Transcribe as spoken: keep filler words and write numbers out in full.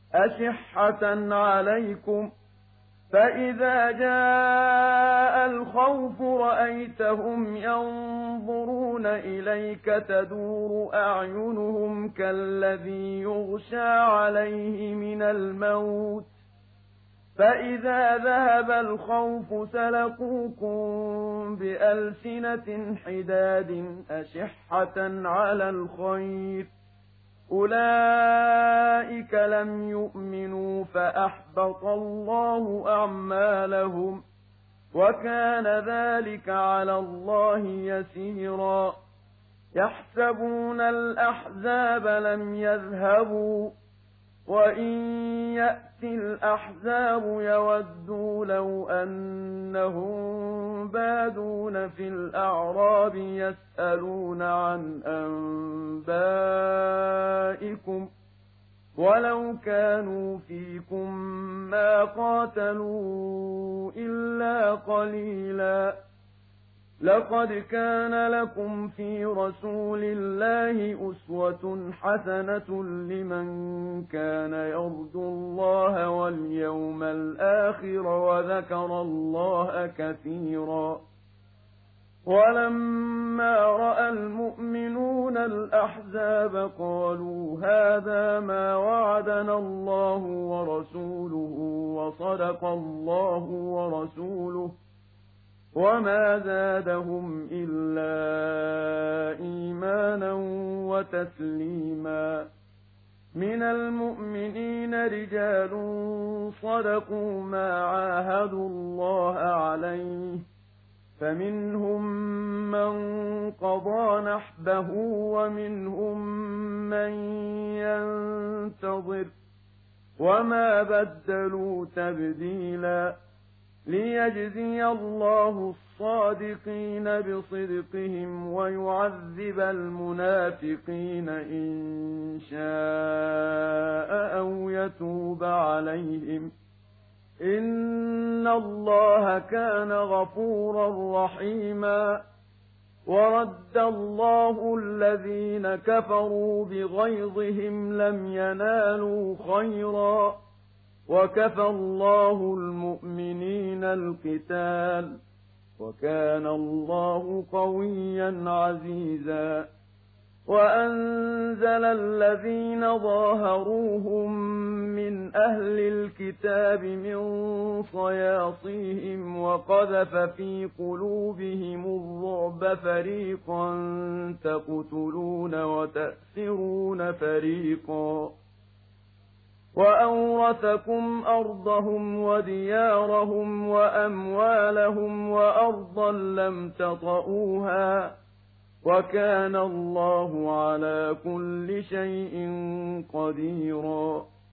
أشحة عليكم فإذا جاء الخوف رأيتهم ينظرون إليك تدور أعينهم كالذي يغشى عليه من الموت فإذا ذهب الخوف سلقوكم بألسنة حداد أشحة على الخير أولئك لم يؤمنوا فأحبط الله أعمالهم وكان ذلك على الله يسيرا يحسبون الأحزاب لم يذهبوا وإن يأتي الأحزاب يودوا لو أنهم بادون في الأعراب يسألون عن أنبائكم ولو كانوا فيكم ما قاتلوا إلا قليلا لقد كان لكم في رسول الله أسوة حسنة لمن كان يرجو الله واليوم الآخر وذكر الله كثيرا ولما رأى المؤمنون الأحزاب قالوا هذا ما وعدنا الله ورسوله وصدق الله ورسوله وما زادهم إلا إيمانا وتسليما من المؤمنين رجال صدقوا ما عاهدوا الله عليه فمنهم من قضى نحبه ومنهم من ينتظر وما بدلوا تبديلا ليجزي الله الصادقين بصدقهم ويعذب المنافقين إن شاء أو يتوب عليهم إن الله كان غفورا رحيما ورد الله الذين كفروا بغيظهم لم ينالوا خيرا وكفى الله المؤمنين القتال وكان الله قويا عزيزا وأنزل الذين ظاهروهم من أهل الكتاب من صياصيهم وقذف في قلوبهم الرعب فريقا تقتلون وتأسرون فريقا وأورثكم أرضهم وديارهم وأموالهم وأرضا لم تطئوها وكان الله على كل شيء قديرا